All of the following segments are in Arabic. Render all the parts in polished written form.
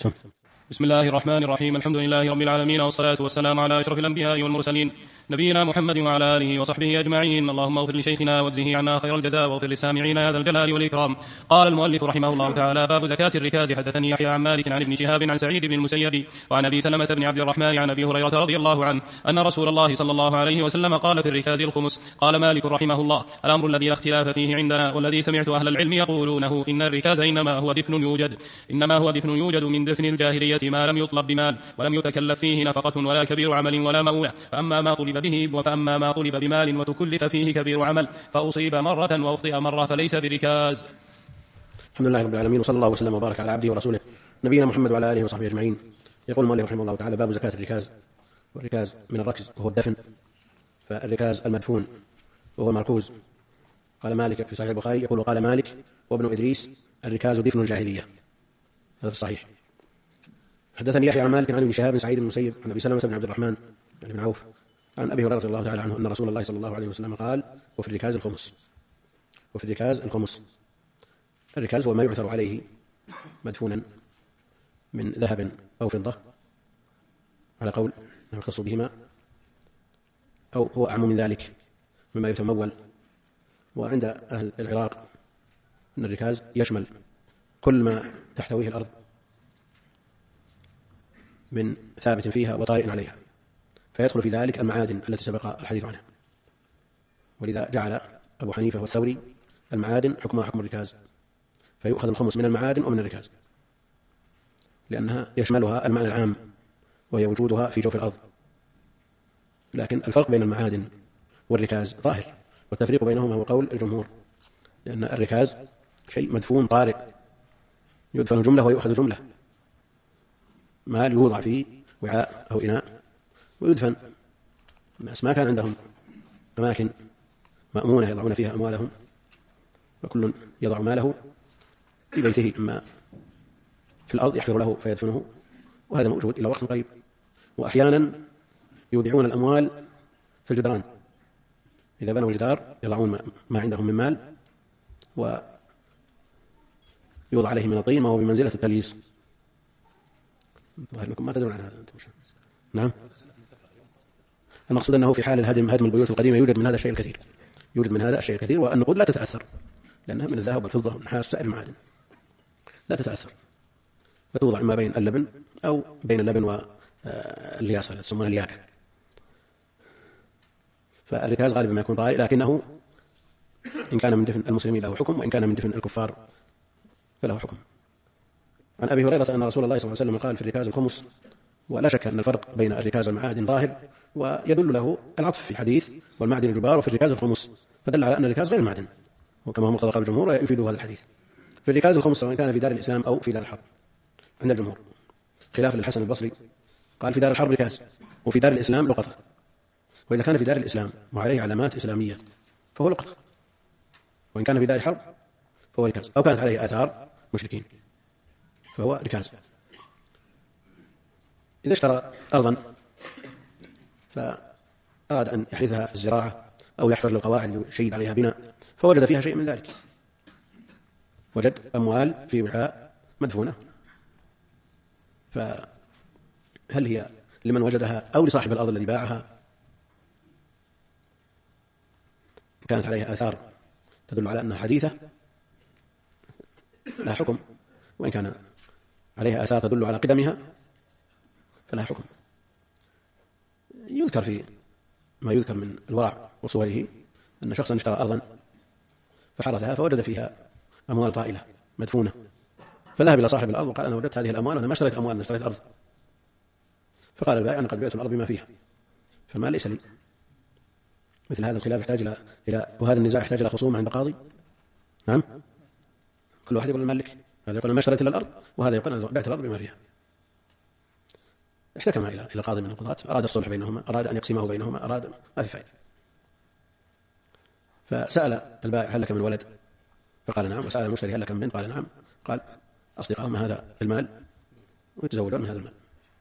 بسم الله الرحمن الرحيم. الحمد لله رب العالمين، والصلاة والسلام على أشرف الأنبياء والمرسلين نبينا محمد وعلى آله وصحبه أجمعين. اللهم اغفر لشيخنا واجزه عنا خير الجزاء، واغفر للسامعين يا ذا الجلال والإكرام. قال المؤلف رحمه الله تعالى: باب زكاة الركاز. حدثني يحيى عن مالك عن ابن شهاب عن سعيد بن المسيب وعن أبي سلمة بن عبد الرحمن عن أبي هريرة رضي الله عنه أن رسول الله صلى الله عليه وسلم قال في الركاز الخمس. قال مالك رحمه الله: الأمر الذي لا اختلاف فيه عندنا، والذي سمعت أهل العلم يقولونه، إن الركاز إنما هو دفن يوجد من دفن الجاهلية ما لم يطلب بمال ولم يتكلف فيه نفقة ولا كبير عمل ولا مؤونة. فأما ما طلب بمال وتكلف فيه كبير عمل فأصيب مرة وأخطئ مرة فليس بركاز. الحمد لله رب العالمين، وصلى الله وسلم وبارك على عبده ورسوله نبينا محمد وعلى آله وصحبه أجمعين. يقول المؤلف رحمه الله تعالى: باب زكاة الركاز. والركاز من الركز وهو الدفن، فالركاز المدفون وهو المركوز. قال مالك في صحيح البخاري يقول: قال مالك وابن إدريس: الركاز دفن الجاهلية. هذا الصحيح. حدثني يحيى عن مالك عن ابن شهاب سعيد بن المسيب عن أبي سلمة بن عبد الرحمن بن عوف عن أبي هريرة رضي الله تعالى عنه أن رسول الله صلى الله عليه وسلم قال: وفي الركاز الخمس. الركاز هو ما يعثر عليه مدفونا من ذهب أو فضة على قول يختص بهما، أو هو أعم من ذلك مما يتمول. وعند أهل العراق أن الركاز يشمل كل ما تحتويه الأرض من ثابت فيها وطارئ عليها، فيدخل في ذلك المعادن التي سبق الحديث عنها. ولذا جعل أبو حنيفة والثوري المعادن حكمها حكم الركاز، فيؤخذ الخمس من المعادن ومن الركاز، لأنها يشملها المعنى العام وهي وجودها في جوف الأرض. لكن الفرق بين المعادن والركاز ظاهر، والتفريق بينهما هو قول الجمهور، لأن الركاز شيء مدفون طارئ، يدفن جملة ويؤخذ جملة، مال يوضع في وعاء أو إناء ويدفن. الناس ما كان عندهم أماكن مأمونة يضعون فيها أموالهم، وكل يضع ماله في بيته، إما في الأرض يحفر له فيدفنه، وهذا موجود إلى وقت قريب. وأحيانا يودعون الأموال في الجدران، إذا بنوا الجدار يضعون ما عندهم من مال ويوضع عليه من الطين ما هو بمنزلة التلييس. ظاهر لكم ما تدرون عن هذا. نعم، المقصود أنه في حال هدم البيوت القديمة يوجد من هذا الشيء الكثير، والنقود لا تتأثر لأنها من الذهب والفضة والنحاس سائر المعادن لا تتأثر، فتوضع ما بين اللبن أو بين اللبن واللياسة التي تسمونها الياكة. فالركاز غالبا ما يكون طارئ، لكنه إن كان من دفن المسلمين له حكم، وإن كان من دفن الكفار فله حكم. عن أبي هريرة أن رسول الله صلى الله عليه وسلم قال في الركاز الخمس. ولا شك أن الفرق بين الركاز والمعادن ظاهر، ويدل له العطف في حديث والمعدن الجبار وفي الركاز الخمس، فدل على أن الركاز غير المعدن، وكما هو مقتضى قول الجمهور يفيد هذا الحديث. في الركاز الخمس سواء كان في دار الإسلام أو في دار الحرب عند الجمهور، خلاف للحسن البصري قال في دار الحرب ركاز، وفي دار الإسلام لقطة. وإذا كان في دار الإسلام وعليه علامات إسلامية فهو لقطة، وإن كان في دار الحرب فهو ركاز، أو كانت عليه آثار مشركين فهو ركاز. إذا اشترى أرضا فأراد أن يحرثها الزراعة أو يحفر للقواعد يشيد عليها بناء، فوجد فيها شيء من ذلك، وجد أموال في وعاء مدفونة، فهل هي لمن وجدها أو لصاحب الأرض الذي باعها؟ كانت عليها آثار تدل على أنها حديثة لها حكم، وإن كان عليها آثار تدل على قدمها فلها حكم. يذكر في ما يذكر من الورع وصوره أن شخصا اشترى أرضا فحرثها فوجد فيها أموال طائلة مدفونة، فذهب إلى صاحب الأرض وقال: أنا وجدت هذه الأموال وأنا ما اشتريت أموال، أنا اشتريت أرض. فقال البائع: أنا قد بعت الأرض بما فيها، فما ليس لي. مثل هذا الخلاف يحتاج وهذا النزاع يحتاج إلى خصوم عند قاضي. نعم، كل واحد يقول المالك، هذا يقول ما اشتريت إلا الأرض، وهذا يقول أنا بعت الأرض بما فيها. احتكم إلى قاضي من القضاة، أراد الصلح بينهما، أراد أن يقسمه بينهما، أراد، ما في فائدة. فسأل البائع: هل لك من ولد؟ فقال نعم. وسأل المشتري: هل لك من بنت؟ قال نعم. قال: أصدقائهم هذا المال ويتزوجون من هذا المال.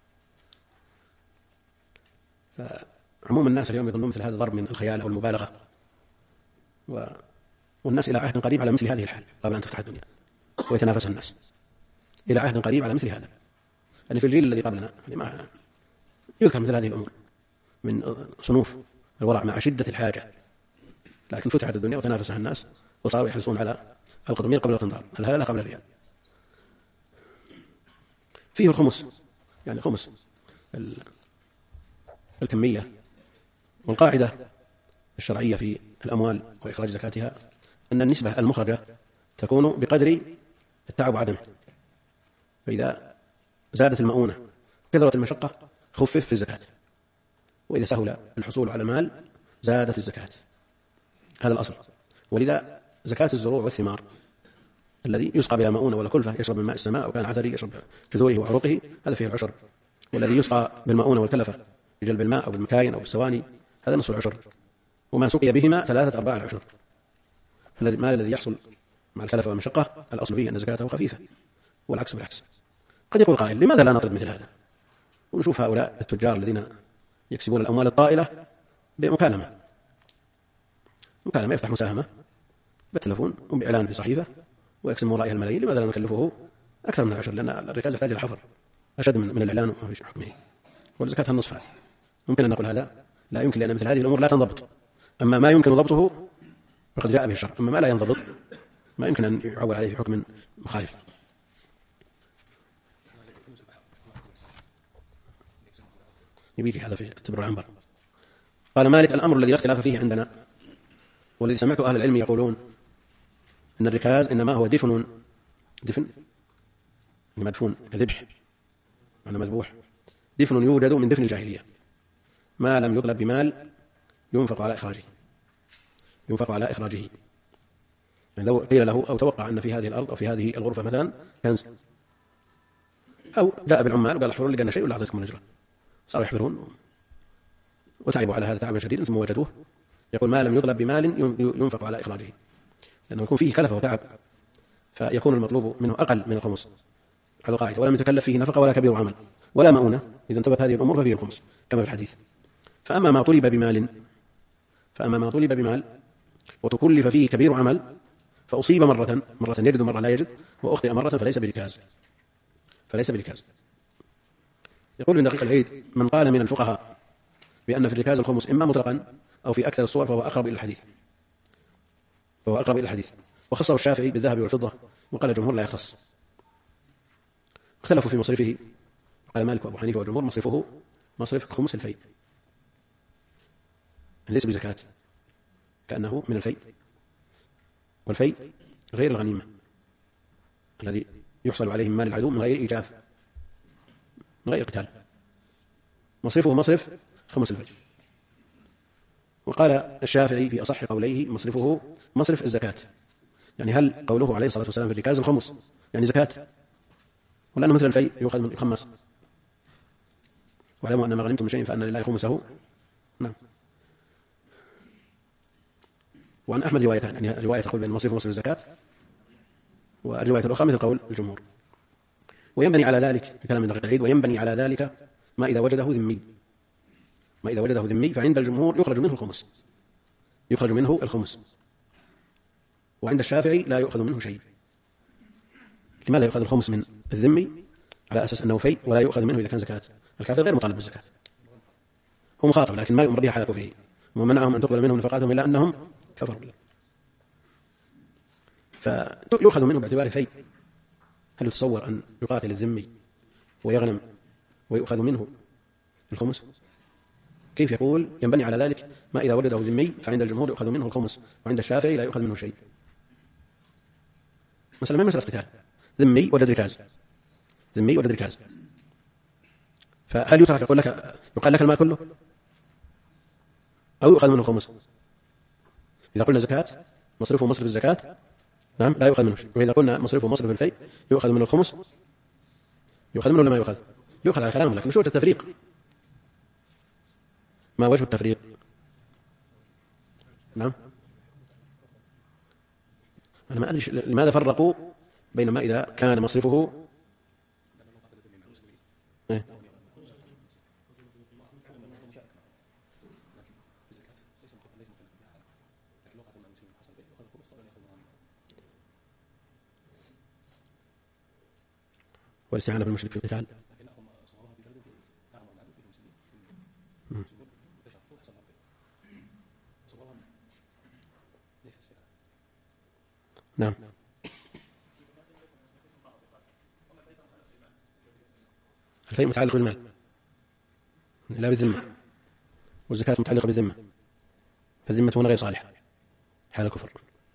فعموم الناس اليوم يظنون مثل هذا ضرب من الخيال أو المبالغة، والناس إلى عهد قريب على مثل هذه الحال قبل أن تفتح الدنيا، ويتنافس الناس إلى عهد قريب على مثل هذا. يعني في الجيل الذي قبلنا ما يذكر مثل هذه الأمور من صنوف الورع مع شدة الحاجة، لكن فتحت الدنيا وتنافسها الناس وصاروا يحرصون على القطمير قبل القنطار، الهلالة قبل الريال. فيه الخمس، يعني خمس الكمية. والقاعدة الشرعية في الأموال وإخراج زكاتها أن النسبة المخرجة تكون بقدر التعب وعدمه، فإذا زادت المؤونة كثرت المشقة خفف في الزكاة، وإذا سهل الحصول على المال زادت الزكاة. هذا الأصل. ولذا زكاة الزروع والثمار الذي يسقى بلا مؤونة ولا كلفة يشرب من ماء السماء وكان عثري يشرب جذوره وعروقه هذا فيه العشر، والذي يسقى بالمؤونة والكلفة بجلب الماء أو بالمكاين أو بالسواني هذا نصف العشر، وما سقي بهما 3/4 العشر. فالمال الذي يحصل مع الكلفة والمشقة الأصل فيه أن زكاته خفيفة، والعكس بالعكس. قد يقول قائل لماذا لا نطلب مثل هذا ونشوف هؤلاء التجار الذين يكسبون الأموال الطائلة بمكالمة يفتح مساهمة بالتلفون وبإعلان في صحيفة ويقسم ورائها الملايين، لماذا لا نكلفه أكثر من العشر؟ لأن الركاز يحتاج إلى حفر أشد من الإعلان وفي حكمه، والزكاة النصف. هذه ممكن أن نقول هذا لا يمكن، لأن مثل هذه الأمور لا تنضبط. أما ما يمكن ضبطه فقد جاء به الشرع، أما ما لا ينضبط ما يمكن أن يعول عليه في حكم مخالف. يبيجي هذا في التبر والعنبر. قال مالك الأمر الذي لا اختلاف فيه عندنا والذي سمعت أهل العلم يقولون إن الركاز إنما هو دفن مدفون كذبح أنا مذبوح، دفن يوجد من دفن الجاهلية ما لم يطلب بمال ينفق على إخراجه. يعني لو قيل له أو توقع أن في هذه الأرض أو في هذه الغرفة مثلا كنز، أو جاء بالعمال وقال احفروا لي لنا شيء ولا أعطيكم الأجرة، صاروا يحفرون وتعبوا على هذا تعبا شديدا ثم وجدوه، يقول ما لم يطلب بمال ينفق على إخراجه، لأنه يكون فيه كلفة وتعب فيكون المطلوب منه أقل من الخمس على القاعدة، ولم يتكلف فيه نفقة ولا كبير عمل ولا مؤونة. إذا انتبهت هذه الأمور ففيه الخمس كما في الحديث. فأما ما طلب بمال وتكلف فيه كبير عمل فأصيب مرة يجد مرة لا يجد، وأخطئ مرة فليس بركاز. يقول ابن دقيق العيد من قال من الفقهاء بأن في الركاز الخمس إما مطلقا أو في أكثر الصور فهو أقرب إلى الحديث. وخصه الشافعي بالذهب والفضة، وقال الجمهور لا يختص. اختلفوا في مصرفه، قال مالك وأبو حنيفة والجمهور مصرفه مصرف خمس الفيء، ليس بزكاة كأنه من الفيء، والفيء غير الغنيمة الذي يحصل عليه من مال العدو من غير إيجاف من غير قتال، مصرفه مصرف خمس الفيء. وقال الشافعي في أصح قوليه مصرفه مصرف الزكاة. يعني هل قوله عليه الصلاة والسلام في الركاز الخمس يعني زكاة، ولا أنه مثل الفيء يؤخذ من الخمس؟ واعلموا أن ما غنمتم من شيء فأن لله خمسه. نعم. وعن أحمد روايتان، يعني رواية تقول بأن مصرفه مصرف الزكاة، والرواية الأخرى مثل قول الجمهور. وينبني على ذلك كلام ابن دقيق العيد، وينبني على ذلك ما إذا وجده ذمي فعند الجمهور يخرج منه الخمس، وعند الشافعي لا يؤخذ منه شيء. لماذا يؤخذ الخمس من الذمي على أساس أنه فيء ولا يؤخذ منه إذا كان زكاة؟ الكافر غير مطالب بالزكاة، هو مخاطب لكن ما يؤمر بها على كفره، ومنعهم أن تقبل منهم نفقاتهم إلا أنهم كفروا بالله، فيؤخذ منه باعتبار فيء. هل يتصور أن يقاتل الذمي ويغنم ويؤخذ منه الخمس؟ كيف يقول ينبني على ذلك ما إذا وجده ذمي فعند الجمهور يؤخذ منه الخمس وعند الشافعي لا يؤخذ منه شيء؟ مثلا ما مسألة قتال، ذمي وجد ركاز، فهل يترك يقال لك المال كله أو يؤخذ منه الخمس؟ إذا قلنا زكاة مصرفه مصرف الزكاة نعم لا يؤخذ منه شيء، وإذا قلنا مصرفه مصرف الفيء يؤخذ منه الخمس، يؤخذ منه ولا ما يؤخذ على كلامه، لكن شو وجه التفريق؟ ما وجه التفريق؟ نعم أنا ما أدري لماذا فرقوا بين ما إذا كان مصرفه والاستعانة بالمشرك في القتال نعم. الفيء متعلق بالمال لا بالذمة، والزكاة متعلقة بالذمة، فالذمة هنا غير صالحة حال الكفر.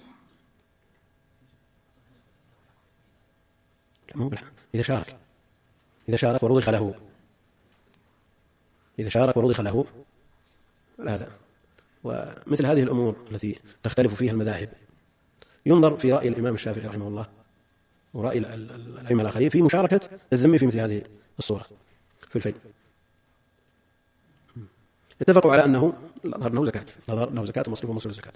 إذا شارك ورضخ له، إذا شارك ورضخ له هذا. ومثل هذه الأمور التي تختلف فيها المذاهب ينظر في رأي الإمام الشافعي رحمه الله ورأي الأئمة الآخرين في مشاركة الذمي في مثل هذه الصورة في الفيء. اتفقوا على أنه أنه زكاة ومصروف الزكاة.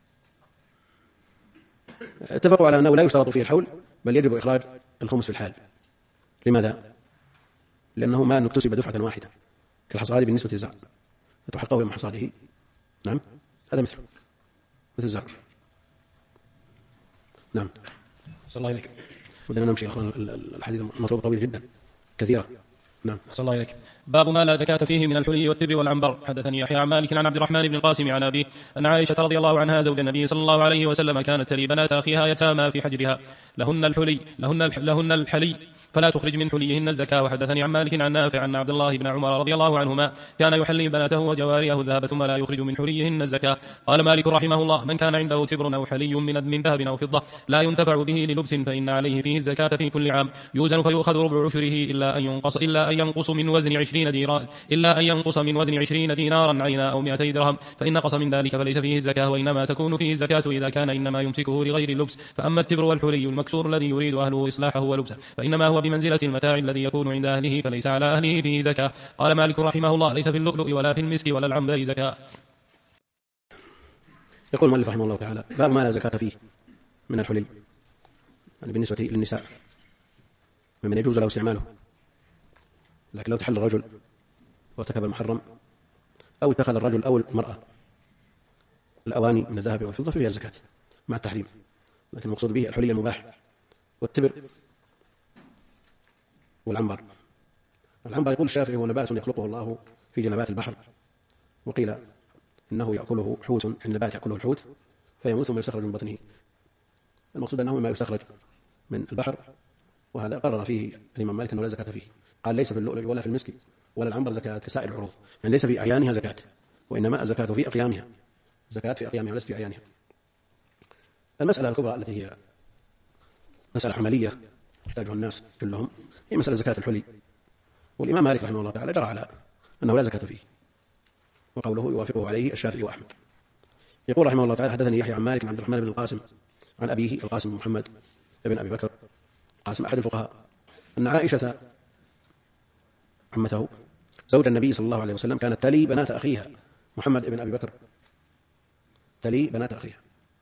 اتفقوا على أنه لا يشترط فيه الحول، بل يجب إخراج الخمس في الحال. لماذا؟ لأنه ما نكتسب دفعة واحدة كالحصاد بالنسبة للزرع فتحققه يوم حصاده. نعم، هذا مثل الزرع. نعم. صلى الله عليك. ودنا نمشي يا أخوان، الحديث المطلوب طويل جدا كثيرة. نعم. صلى الله عليك. باب ما لا زكاة فيه من الحلي والتبر والعنبر. حدثني يحيى عن مالك عن عبد الرحمن بن القاسم عن أبيه أن عائشة رضي الله عنها زوج النبي صلى الله عليه وسلم كانت تلي بنات أخيها يتامى في حجرها لهن الحلي فلا تخرج من حليهن الزكاة. وحدثني عن مالك عن نافع أن عبد الله بن عمر رضي الله عنهما كان يحلي بناته وجواريه الذهب ثم لا يخرج من حليهن الزكاة. قال مالك رحمه الله: من كان عنده تبر أو حلي من ذهب أو فضة لا ينتفع به للبس فإن عليه فيه الزكاة في كل عام، يوزن فيؤخذ ربع عشره إلا أن ينقص من وزن 20 دينارا عينا أو 200 درهم، فإن نقص من ذلك فليس فيه الزكاة، وإنما تكون فيه الزكاة إذا كان إنما يمسكه لغير اللبس. فأما التبر والحلي المكسور الذي يريد أهله إصلاحه ولبسه فإنما هو بمنزلة المتاع الذي يكون عند أهله فليس على أهله فيه زكاة. قال مالك رحمه الله: ليس في اللؤلؤ ولا في المسك ولا العنبر زكاة. يقول المؤلف رحمه الله تعالى: باب ما لا زكاة فيه من الحلي، يعني بالنسبة للنساء ممن يجوز له استعماله، لكن لو تحل الرجل وارتكب المحرم أو اتخذ الرجل أو المرأة الأواني من الذهب والفضة فيها الزكاة مع التحريم، لكن المقصود به الحلي المباح والتبر والعنبر. العنبر يقول الشافعي هو نبات يخلقه الله في جنبات البحر، وقيل إنه يأكله حوت، يعني النبات يأكله الحوت فيموت ثم يستخرج من بطنه. المقصود أنه ما يستخرج من البحر، وهذا قرر فيه الإمام مالك أنه لا زكاة فيه. قال: ليس في اللؤلؤ ولا في المسك ولا العنبر زكاة كسائر العروض، يعني ليس في أعيانها زكاة، وإنما الزكاة في أقيامها، زكاة في أقيامها وليس في أعيانها. المسألة الكبرى التي هي مسألة عملية يحتاجها الناس كلهم هي مسألة زكاة الحلي، والإمام مالك رحمه الله تعالى جرى على أنه لا زكاة فيه، وقوله يوافقه عليه الشافعي وأحمد. يقول رحمه الله تعالى: حدثني يحيى عن مالك عن عبد الرحمن بن القاسم عن أبيه القاسم محمد بن أبي بكر قاسم أحد الفقهاء أن عائشة عمته زوج النبي صلى الله عليه وسلم كانت تلي بنات أخيها محمد بن أبي بكر، تلي بنات أخيها.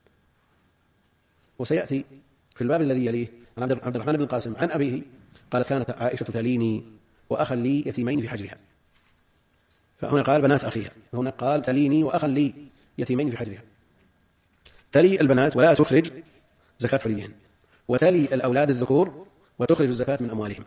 وسيأتي في الباب الذي يليه عن عبد الرحمن بن القاسم عن أبيه قالت: كانت عائشة تليني وأخا لي يتيمين في حجرها. فهنا قال بنات أخيها، هنا قال تليني وأخا لي يتيمين في حجرها. تلي البنات ولا تخرج زكاة حليهن، وتلي الأولاد الذكور وتخرج الزكاة من أموالهم.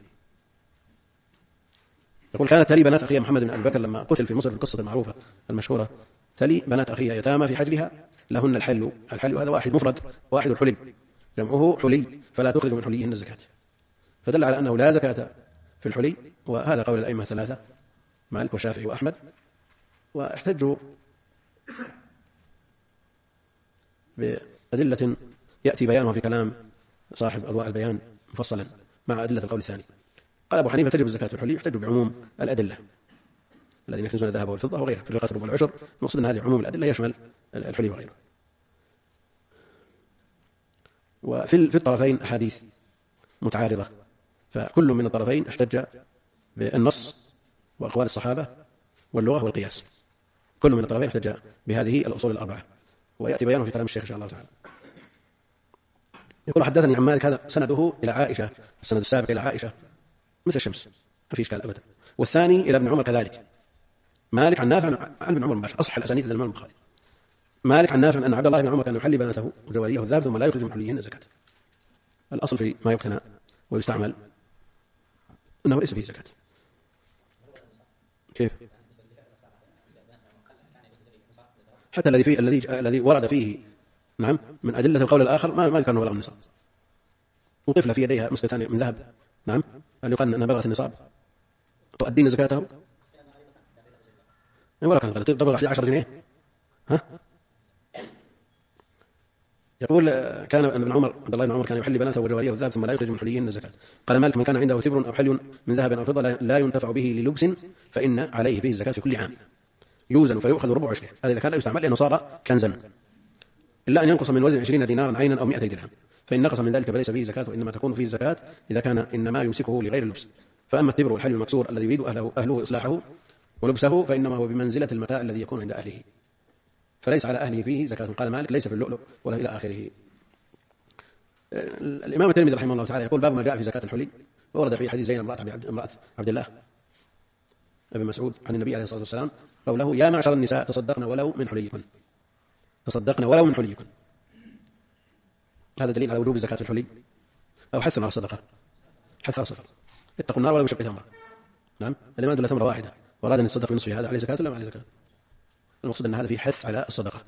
يقول: كانت تلي بنات أخيها محمد بن أبي بكر لما قتل في مصر القصة المعروفة المشهورة، تلي بنات أخيها يتامى في حجرها لهن الحل هذا واحد مفرد، واحد الحلي جمعه حلي، فلا تخرج من حليهن الزكاة. فدل على أنه لا زكاة في الحلي، وهذا قول الأئمة الثلاثة مالك والشافعي وأحمد. واحتجوا بأدلة يأتي بيانها في كلام صاحب أضواء البيان مفصلا مع أدلة القول الثاني. قال أبو حنيفة: تجب الزكاة في الحلي، يحتج بعموم الأدلة الذين يكنزون الذهب والفضة وغيره في الرقة والعشر. المقصود أن هذه عموم الأدلة يشمل الحلي وغيره. وفي الطرفين أحاديث متعارضة، فكل من الطرفين احتج بالنص وأقوال الصحابة واللغة والقياس. كل من الطرفين احتج بهذه الأصول الأربعة، ويأتي بيانه في كلام الشيخ إن شاء الله تعالى. يقول: حدثني عن مالك، هذا سنده إلى عائشة، السند السابق إلى عائشة مثل الشمس ما في إشكال أبدا. والثاني إلى ابن عمر كذلك. مالك عن نافع عن ابن عمر مباشر، أصح الأسانيد إلى الإمام البخاري. مالك عن نافع أن عبد الله بن عمر كان يحلي بناته وجواريه الذهب ثم لا يخرج من حليهن زكاة. الأصل في ما يقتنى ويستعمل أنه ليس فيه زكاة. كيف؟ حتى الذي ورد فيه نعم، من أدلة القول الآخر ما ذكر أنه بلغ النصاب. وطفلة في يديها مسكتان من ذهب، نعم، هل يقال أنها بلغت النصاب تؤدين زكاته؟ ولا كان تبلغ 11 جنيه. ها؟ يقول كان ابن عمر عبد الله بن عمر كان يحلي بناته وجواريه الذهب ثم لا يخرج من حليهن الزكاة. قال مالك من كان عنده تبر أو حلي من ذهب أو فضة لا ينتفع به للبس فإن عليه فيه الزكاة في كل عام، يوزن فيؤخذ ربع عشره. هذا إذا كان لا يستعمل لأنه صار كنزا، إلا أن ينقص من وزن 20 دينارا عينا أو 200 درهم، فإن نقص من ذلك فليس فيه زكاة، وإنما تكون فيه الزكاة إذا كان إنما يمسكه لغير اللبس. فأما التبر والحلي المكسور الذي يريد أهله إصلاحه ولبسه فإنما هو بمنزلة المتاع الذي يكون عند أهله، فليس على أهله فيه زكاة. قال مالك ليس في اللؤلؤ ولا إلى آخره. الإمام الترمذي رحمه الله تعالى يقول باب ما جاء في زكاة الحلي، وورد في حديث زينب امرأة عبد الله ابن مسعود عن النبي عليه الصلاة والسلام قوله يا معشر النساء تصدقن ولو من حليكن، تصدقن ولو من حليكن. هذا دليل على وجوب زكاة الحلي أو حث على الصدقة، حث على الصدقة. اتقوا النار ولو بشق تمرة. نعم، الإمام دل تمرة واحدة وأراد أن يتصدق بنصفها، هذا عليه زكاة ولا ما عليه زكاة؟ المقصود أن هذا فيه حث على الصدقة.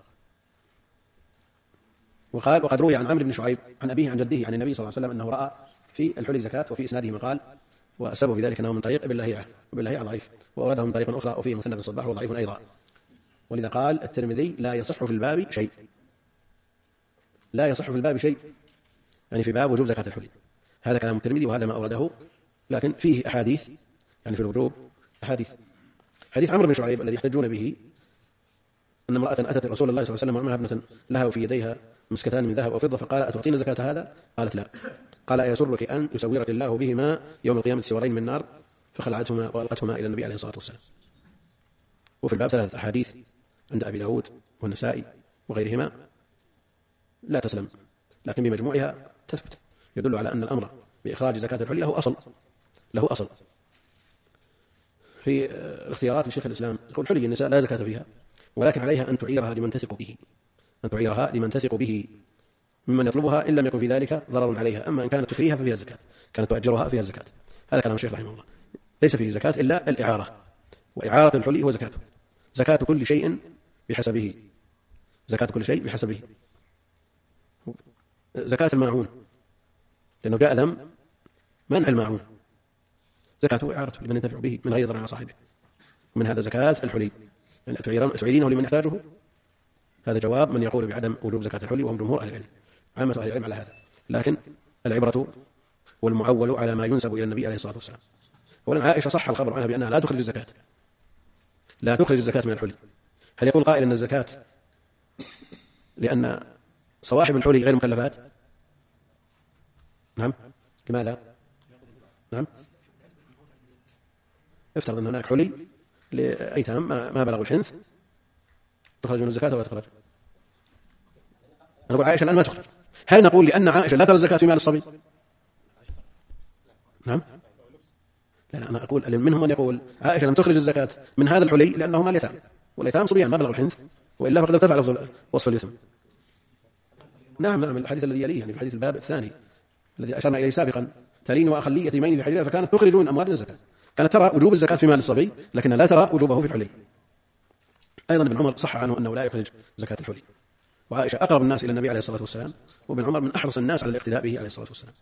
وقال وقد روي عن عمرو بن شعيب عن أبيه عن جده عن النبي صلى الله عليه وسلم أنه رأى في الحلي زكاة، وفي إسناده مقال والسبب في ذلك أنه من طريق ابن لهيعة، وابن لهيعة ضعيف، وأورده من طريق أخرى وفيه مثنى بن صباح وضعيف أيضا. ولذا قال الترمذي لا يصح في الباب شيء، لا يصح في الباب شيء، يعني في باب وجوب زكاة الحلي. هذا كلام الترمذي وهذا ما أورده، لكن فيه أحاديث يعني في الوجوب أحاديث. حديث عمرو بن شعيب الذي يحتجون به أن امرأة أتت رسول الله صلى الله عليه وسلم ومعها ابنة لها وفي يديها مسكتان من ذهب أو فضة، فقال أتعطين زكاة هذا؟ قالت لا. قال أيسرك أن يسورك الله بهما يوم القيامة سوارين من نار؟ فخلعتهما وألقتهما إلى النبي عليه الصلاة والسلام. وفي الباب 3 أحاديث عند أبي داود والنسائي وغيرهما لا تسلم، لكن بمجموعها تثبت، يدل على أن الأمر بإخراج زكاة الحلي له أصل. في الاختيارات لشيخ الإسلام يقول حلي النساء لا زكاة فيها، ولكن عليها أن تعيرها لمن تثق به، أن تعيرها لمن تثق به ممن يطلبها إن لم يكن في ذلك ضرر عليها. أما إن كانت تكريها ففيها الزكاة، كانت تؤجرها فيها الزكاة. هذا كلام الشيخ رحمه الله. ليس فيه زكاة إلا الإعارة، وإعارة الحلي هو زكاته. زكاة كل شيء بحسبه، زكاة كل شيء بحسبه. زكاة الماعون لأنه جاء ذم منع الماعون، زكاته إعارته لمن ينتفع به من غير ضرر على صاحبه. ومن هذا زكاة الحلي، يعني تعيرينه لمن يحتاجه. هذا جواب من يقول بعدم وجوب زكاة الحلي وهم جمهور أهل العلم، عامة أهل العلم على هذا. لكن العبرة والمعول على ما ينسب إلى النبي عليه الصلاة والسلام. ولأن عائشة صح الخبر عنها بأنها لا تخرج الزكاة، لا تخرج الزكاة من الحلي. هل يقول قائل أن الزكاة لأن صواحب الحلي غير مكلفات؟ نعم، لماذا؟ نعم، افترض أن هناك حلي لأيتام ما بلغوا الحنث، تخرج من الزكاة ولا تخرج؟ نقول عائشة الآن ما تخرج. هل نقول لأن عائشة لا ترى الزكاة في مال الصبي؟ نعم، لا أنا أقول منهم من يقول عائشة لم تخرج الزكاة من هذا الحلي لأنه مال يتام، واليتام صبيان ما بلغوا الحنث، وإلا فقد ارتفع وصف اليتم. نعم، الحديث الذي يليه يعني في حديث الباب الثاني الذي أشرنا إليه سابقا تلين وأخلي يتيمين في حجرها فكانت تخرج من أموال الزكاة، كانت ترى وجوب الزكاة في مال الصبي لكن لا ترى وجوبه في الحلي. أيضا ابن عمر صح عنه أنه لا يخرج زكاة الحلي، وعائشة أقرب الناس إلى النبي عليه الصلاة والسلام، وابن عمر من أحرص الناس على الاقتداء به عليه الصلاة والسلام.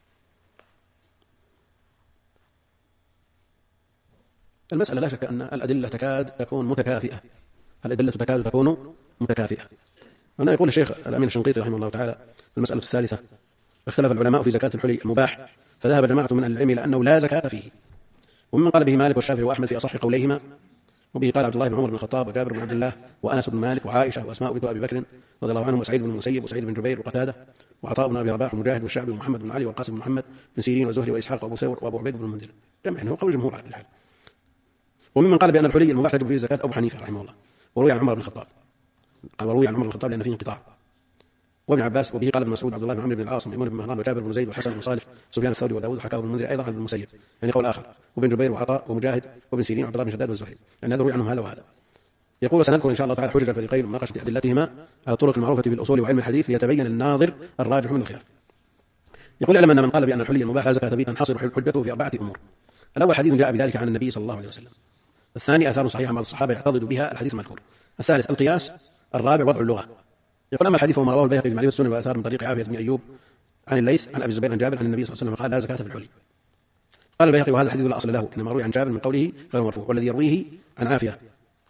المسألة لا شك أن الأدلة تكاد تكون متكافئة، الأدلة تكاد تكون متكافئة. هنا يقول الشيخ الأمين الشنقيطي رحمه الله تعالى: المسألة الثالثة: اختلف العلماء في زكاة الحلي المباح، فذهب جماعة من العلم إلى أنه لا زكاة فيه، ومن قال به مالك والشافعي وأحمد في أصح قوليهما، وبه قال عبد الله بن عمر بن الخطاب وجابر بن عبد الله وأنس بن مالك وعائشة وأسماء بنت أبي بكر رضي الله عنهم وسعيد بن المسيب وسعيد بن جبير وقتادة وعطاء بن أبي رباح ومجاهد والشعبي ومحمد بن علي والقاسم بن محمد بن سيرين وزهري وإسحاق وأبو ثور وأبو عبيد بن المنذر، جمع هو قول جمهور على الحال. وممن قال بأن الحلي المباح تجب فيه الزكاة أبو حنيفة رحمه الله، وروي عن عمر بن الخطاب، قال وروي عن عمر بن الخطاب لأن فيه انقطاع، وابن عباس، وبه قال ابن مسعود عبد الله بن عمرو بن العاص وميمون بن مهران وجابر بن زيد والحسن بن صالح سفيان الثوري وداود وحكاه ابن المنذر أيضا عن ابن المسيب، يعني قول آخر، وابن جبير وعطاء ومجاهد وابن سيرين وعبد الله بن شداد والزهري، يعني هذا روي عنهم هذا وهذا. يقول: سنذكر إن شاء الله تعالى حجج الفريقين ومناقشة أدلتهما على الطرق المعروفة بالأصول وعلم الحديث ليتبين الناظر الراجح من الخلاف. يقول: اعلم أن من قال بأن الحلي المباح لا زكاة فيه تنحصر حجته في 4 أمور. الأول حديث جاء بذلك عن النبي صلى الله عليه وسلم، الثاني آثار صحيحة عن الصحابة يعتضد بها الحديث المذكور، الثالث القياس، الرابع وضع اللغة، يقول: أما الحديث وما رواه البيهقي في المعرفة والسنن والآثار من طريق عافية بن أيوب عن الليث عن أبي الزبير عن جابر عن النبي صلى الله عليه وسلم قال: لا زكاة في الحلي. قال البيهقي: وهذا الحديث لا أصل له، إنما روي عن جابر من قوله غير مرفوع، والذي يرويه عن عافية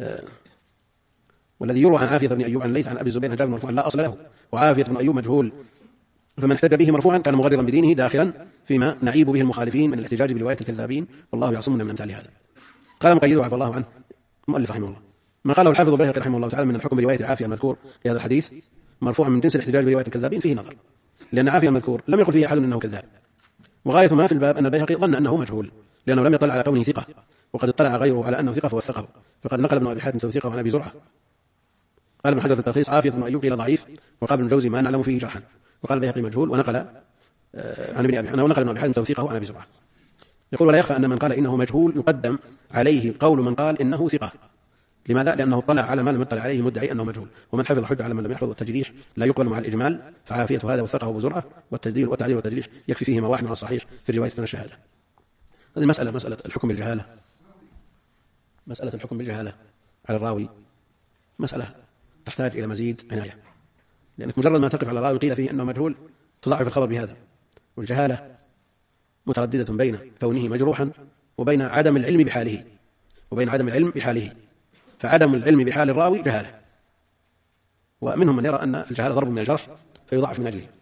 والذي يروى عن عافية بن أيوب عن الليث عن أبي الزبير عن جابر مرفوعا لا أصل له، وعافية بن أيوب مجهول، فمن احتج به مرفوعا كان مغررا بدينه داخلا فيما نعيب به المخالفين من الاحتجاج برواية الكذابين، والله يعصمنا من أمثال هذا. قال مقيد عفى الله عنه المؤلف رحمه الله: ما قاله الحافظ البيهقي رحمه الله تعالى من الحكم برواية عافية المذكور في هذا الحديث مرفوع من جنس الاحتجاج برواية الكذابين فيه نظر، لأن عافية المذكور لم يقل فيه أحد أنه كذاب، وغاية ما في الباب أن البيهقي ظن أنه مجهول لأنه لم يطلع على كونه ثقة، وقد اطلع غيره على أنه ثقة فوثقه، فقد نقل ابن أبي حاتم توثيقه عن أبي زرعة. قال ابن حجر في التلخيص: عافية بن أيوب قيل ضعيف، وقال ابن الجوزي ما نعلم فيه جرحا، وقال البيهقي مجهول، ونقل عن ابن أبي حاتم توثيقه عن أبي زرعة. يقول: ولا يخفى أن من قال إنه مجهول يقدم عليه قول من قال إنه ثقة. لماذا؟ لأنه اطلع على ما لم يطلع عليه مدعي أنه مجهول، ومن حفظ حجة على من لم يحفظ. التجريح لا يقبل مع الإجمال، فعافية هذا وثقه أبو زرعة، والتعديل والتجريح يكفي فيهما واحد من الصحيح في الرواية من الشهادة. هذه مسألة الحكم بالجهالة، مسألة الحكم بالجهالة على الراوي مسألة تحتاج إلى مزيد عناية، لأنك مجرد ما تقف على الراوي قيل فيه أنه مجهول تضعف الخبر بهذا. والجهالة مترددة بين كونه مجروحا وبين عدم العلم بحاله، فعدم العلم بحال الراوي جهالة، ومنهم من يرى أن الجهالة ضرب من الجرح فيضعف من أجله.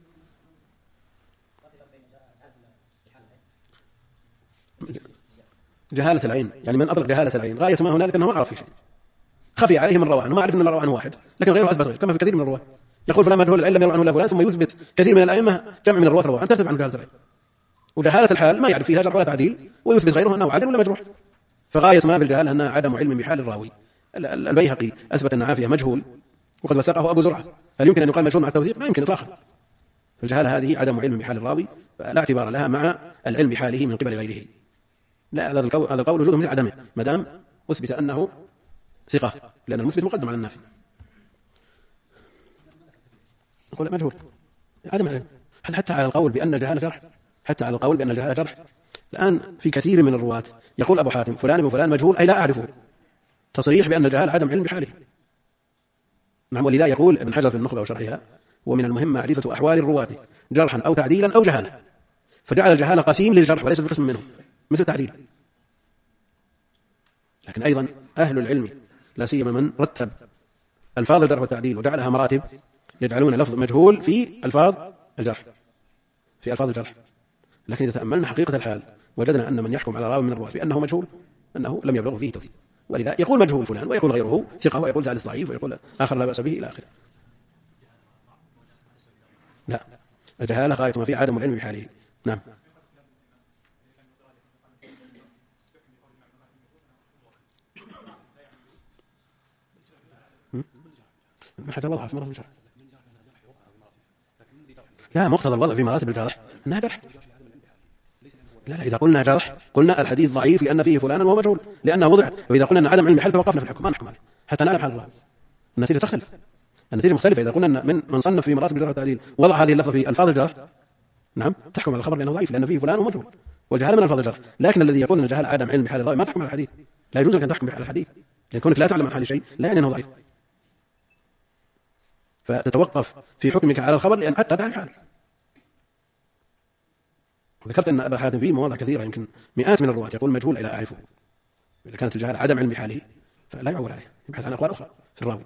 جهالة العين، يعني من أطلق جهالة العين غاية ما هنالك أنه ما عرف شيء، خفي عليه من رواه، وما عرف أن رواه عنه واحد لكن غيره أثبت غير، كما في كثير من الرواة يقول فلان مجهول العلم لم يروى عنه إلا فلان، ثم يثبت كثير من الأئمة جمع من الرواة رواه، أن ترتب عن جهالة العين. وجهالة الحال ما يعرف فيها جرح ولا تعديل، ويثبت غيره أنه عادل ولا مجروح، فغاية ما بالجهالة أنها عدم علم بحال الراوي. البيهقي أثبت أن عافية مجهول وقد وثقه أبو زرعة، هل يمكن أن يقال مجهول مع التوثيق؟ ما يمكن إطلاقا. فالجهالة هذه عدم علم بحال الراوي، فلا اعتبار لها مع العلم بحاله من قبل غيره. لا، هذا القول وجوده مثل عدمه ما دام أثبت أنه ثقة، لأن المثبت مقدم على النافي. نقول مجهول عدم العلم، حتى على القول بأن الجهالة جرح، الآن في كثير من الرواة يقول أبو حاتم فلان ابن فلان مجهول أي لا أعرفه، تصريح بأن الجهالة عدم علم بحاله. نعم، ولذا يقول ابن حجر في النخبة وشرحها: ومن المهم معرفة أحوال الرواة جرحا أو تعديلا أو جهالة، فجعل الجهالة قسيم للجرح وليس بقسم منه مثل التعديل. لكن أيضا أهل العلم لا سيما من رتب ألفاظ الجرح والتعديل وجعلها مراتب يجعلون لفظ مجهول في ألفاظ الجرح، لكن إذا تأملنا حقيقة الحال وجدنا أن من يحكم على راوي من الرواة بأنه مجهول أنه لم يبلغ فيه توثيق، ولذا يقول مجهول فلان ويقول غيره ثقة ويقول ثالث ضعيف ويقول آخر لا بأس به إلى آخره. لا، الجهالة غاية ما في عدم العلم بحاله. نعم. حتى وضع في مرة من شرح. لا، مقتضى الوضع في مراتب الجرح أنها جرح. لا، إذا قلنا جرح قلنا الحديث ضعيف لأن فيه فلانا وهو مجهول لأنه وضع، وإذا قلنا أن عدم علم حال فوقفنا في الحكم ما نحكم عليه حتى نعلم حال الله. النتيجة تختلف، النتيجة مختلفة. إذا قلنا أن من صنف في مراتب الجرح والتعديل وضع هذه اللفظة في ألفاظ الجرح، نعم تحكم على الخبر لأنه ضعيف لأن فيه فلان ومجهول، والجهالة من ألفاظ الجرح. لكن الذي يقول أن الجهالة عدم علم بحال الراوي ما تحكم على الحديث، لا يجوز لك أن تحكم على الحديث، لأن كونك لا تعلم عن حال شيء لا يعني أنه ضعيف، فتتوقف في حكمك على الخبر لأن حتى تعرف حاله. ذكرت أن أبا حاتم فيه مواضع كثيرة يمكن مئات من الرواة يقول مجهول إلى أعرفه. إذا كانت الجهالة عدم علم بحاله فلا يعول عليه، يبحث عن أقوال أخرى في الراوي.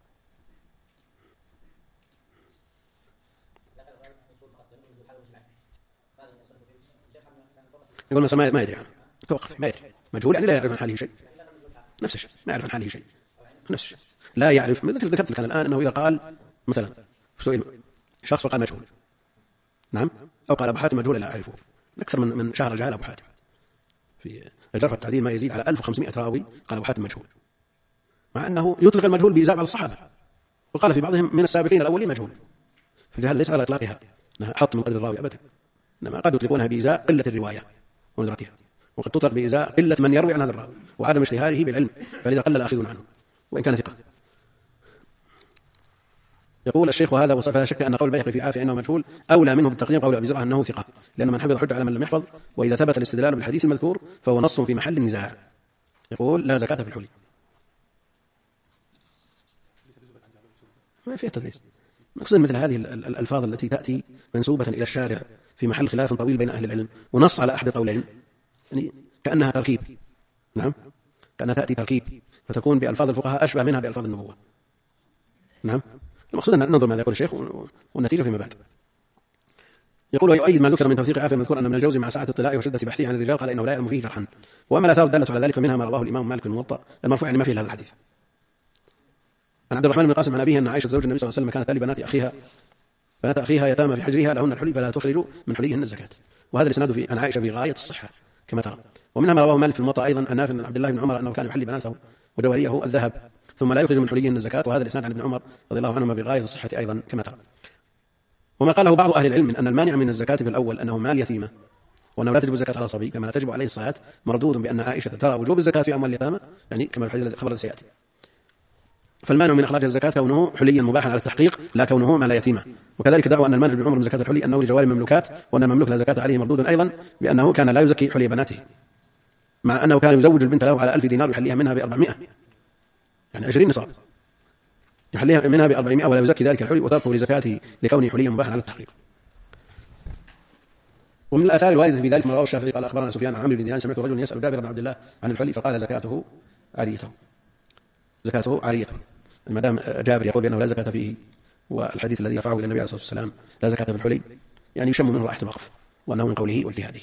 يقول مثلا ما يدري عنه، توقف ما يدري، مجهول يعني لا يعرف عن حاله شيء، نفس الشيء ما يعرف عن حاله شيء، نفس الشيء لا يعرف. ذكرت لك الآن أنه إذا قال مثلا سئل شخص وقال مجهول، نعم، أو قال أبو حاتم مجهول لا أعرفه، أكثر من شهر الجهالة أبو حاتم في الجرح والتعديل ما يزيد على 1500 راوي قال أبو حاتم مجهول، مع أنه يطلق المجهول بإزاء على الصحابة، وقال في بعضهم من السابقين الأولين مجهول. فالجهالة ليس على إطلاقها أنها حط من قدر الراوي أبدا، إنما قد يطلقونها بإزاء قلة الرواية وندرتها، وقد تطلق بإزاء قلة من يروي عن هذا الراوي وعدم اشتهاره بالعلم، فلذا قل الآخذون عنه وإن كان ثقة. يقول الشيخ وهذا وصفها شك أن قول البيهقي في عافية أنه مجهول أولى منه بالتقديم قول أبي زرعة أنه ثقة، لأن من حفظ حجة على من لم يحفظ، وإذا ثبت الاستدلال بالحديث المذكور فهو نص في محل النزاع. يقول لا زكاة في الحلي. ما فيها تدليس. مقصود مثل هذه الألفاظ التي تأتي منسوبة إلى الشارع في محل خلاف طويل بين أهل العلم ونص على أحد قولين، يعني كأنها تركيب. نعم، كأنها تأتي تركيب فتكون بألفاظ الفقهاء أشبه منها بألفاظ النبوة. نعم، المقصود أن ننظر ماذا يقول الشيخ والنتيجة فيما بعد. يقول: ويؤيد ما ذكر من توثيق عافية المذكور أن من الجوزي مع سعة اطلاعه وشدة بحثه عن الرجال قال إنه لا يعلم فيه جرحا. وأما الآثار الدالة على ذلك فمنها ما رواه الإمام مالك في الموطأ المرفوع يعني ما فيه هذا الحديث عن عبد الرحمن بن القاسم عن أبيه أن عائشة زوج النبي صلى الله عليه وسلم كانت بنات أخيها يتامى في حجرها لهن الحلي فلا تخرج من حليهن الزكاة. وهذا الإسناد عن عائشة في غاية الصحة كما ترى. ومنها ما رواه مالك في الموطأ أيضا النافع عن عبد الله بن عمر أنه كان يحلي بناته وجواريه الذهب ثم لا يخرج من حليهن الزكاة. وهذا الإسناد عن ابن عمر رضي الله عنهما بغاية الصحة أيضا كما ترى. وما قاله بعض أهل العلم من أن المانع من الزكاة في الأول أنه مال يتيمة وأنه لا تجب الزكاة على صبي كما لا تجب عليه الصلاة مردود بأن عائشة ترى وجوب الزكاة في أموال اليتامى، يعني كما في الحديث الخبر سيأتي. فالمانع من إخراج الزكاة كونه حليا مباحا على التحقيق لا كونه مال يتيمة. وكذلك دعوى أن المانع بن عمر من زكاة الحلي أنه لجوار المملوكات وأن المملوك لا زكاة عليه مردود أيضا بأنه كان لا يزكي حلي بناته مع أنه كان يزوج البنت له على 1000 دينار يحليها منها ب400، يعني 20 نصاب يحليها منها ب400 ولا يزكي ذلك الحلي وتركه لزكاته لكونه حليا مباحا على التحقيق. ومن الآثار الواردة في ذلك ما رواه الشافعي قال أخبرنا سفيان عن عمرو بن دينار سمعت رجلا يسأل جابر بن عبد الله عن الحلي فقال زكاته عاريته. المدام جابر يقول بأنه لا زكاة فيه والحديث الذي يرفعه إلى النبي عليه الصلاة والسلام لا زكاة في الحلي يعني يشم منه رائحة الوقف وأنه من قوله واجتهاده.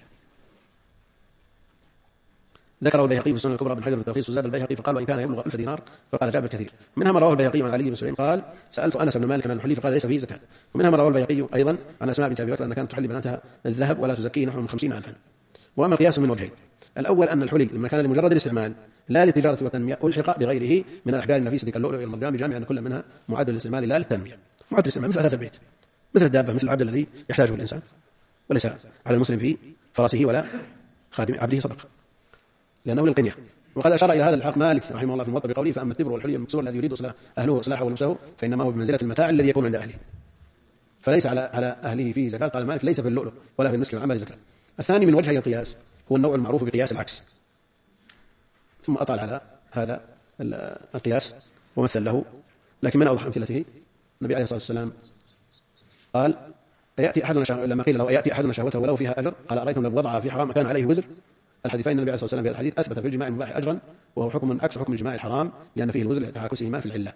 ذكره البيهقي في السنن الكبرى بن حجر التلخيص وزاد البيهقي فقال وإن كان يبلغ 1000 دينار فقال جابر كثير. منها ما رواه البيهقي عن علي بن سعيد قال سألت أنس بن مالك عن الحلي فقال ليس فيه زكاة. ومنها ما رواه البيهقي أيضا عن أسماء بنت أبي بكر أن كانت تحلي بناتها الذهب ولا تزكيه نحو من 50,000. وأما القياس من وجهين: الأول أن الحلي لما كان لمجرد الاستعمال لا للتجارة والتنمية ألحق بغيره من الأحجار النفيسة كاللؤلؤ والمرجان بجامع أن كل منها معد للاستعمال لا للتنمية. معد للاستعمال مثل أثاث البيت مثل الدابة مثل العبد الذي يحتاجه الإنسان وليس على المسلم في فرسه ولا خادم عبده صدقة لأنه للقنية. وقد أشار إلى هذا الحق مالك رحمه الله في الموطأ بقوله فأما التبر والحلي المكسور الذي يريد أهله وإصلاحه ولبسه فإنما هو بمنزلة المتاع الذي يكون عند أهله فليس على أهله فيه زكاة. قال مالك ليس في اللؤلؤ ولا في المسك والعنبر زكاة. الثاني من وجهي القياس هو النوع المعروف بقياس العكس. ثم أطال على هذا القياس ومثل له لكن من أوضح أمثلته النبي عليه الصلاة والسلام قال يأتي أحدنا لما قيل له يأتي أحدنا شهوته ولو فيها أجر قال أرأيتم لو وضعها في حرام كان عليه وزر الحديث. فإن النبي عليه الصلاة والسلام في الحديث أثبت في الجماع المباح أجرا وهو حكم عكس حكم الجماع الحرام لأن فيه الوزر لتعاكسهما في العلة.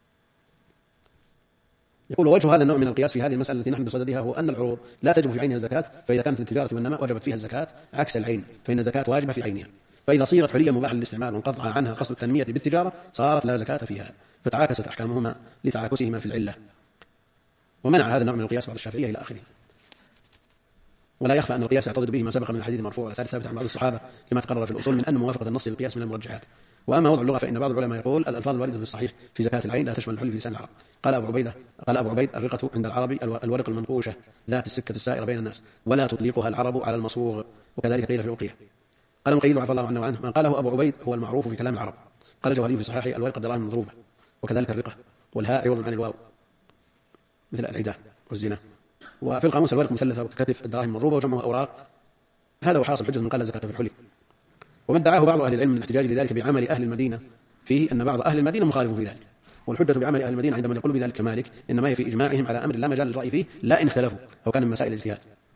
يقول وجه هذا النوع من القياس في هذه المسألة التي نحن بصددها هو أن العروض لا تجب في عينها الزكاة فإذا كانت التجارة والنماء وجبت فيها الزكاة عكس العين فإن الزكاة واجبة في عينها. فإذا صيغت حليا مباحا للاستعمال وانقطع عنها قصد التنمية بالتجارة صارت لا زكاة فيها فتعاكست أحكامهما لتعاكسهما في العلة. ومنع هذا النوع من القياس بعض الشافعية إلى آخره. ولا يخفى أن القياس يعتضد به ما سبق من الحديث المرفوع والثالث ثابت عن بعض الصحابة كما تقرر في الأصول من أن موافقة النص للقياس من المرجحات. وأما وضع اللغة فإن بعض العلماء يقول الألفاظ الواردة في الصحيح في زكاة العين لا تشمل الحلي في لسان العرب. قال أبو عبيد الرقة عند العرب الورق المنقوشة ذات السكة السائرة بين الناس ولا تطلقها العرب على المصوغ وكذلك قيل في الرقية. قال المقيل عفى الله عنه وعنه من قاله أبو عبيد هو المعروف في كلام العرب. قال الجوهري في صحيحه الورقة دراهم مضروبة وكذلك الرقة والهاء عوض عن الواو مثل العداء والزنا. وفي القاموس الورق مثلثة وكتف الدراهم مضروبة وجمعها أوراق. هذا هو حاصل حجة من قال زكاة في الحلي. ومن دعاه بعض أهل العلم من احتجاج لذلك بعمل أهل المدينة فيه أن بعض أهل المدينة مخالف في ذلك. والحجة بعمل أهل المدينة عندما يقول بذلك كمالك إنما هي في إجماعهم على أمر لا مجال للرأي فيه لا إن اختلفوا أو كان من مسائل الاجتهاد.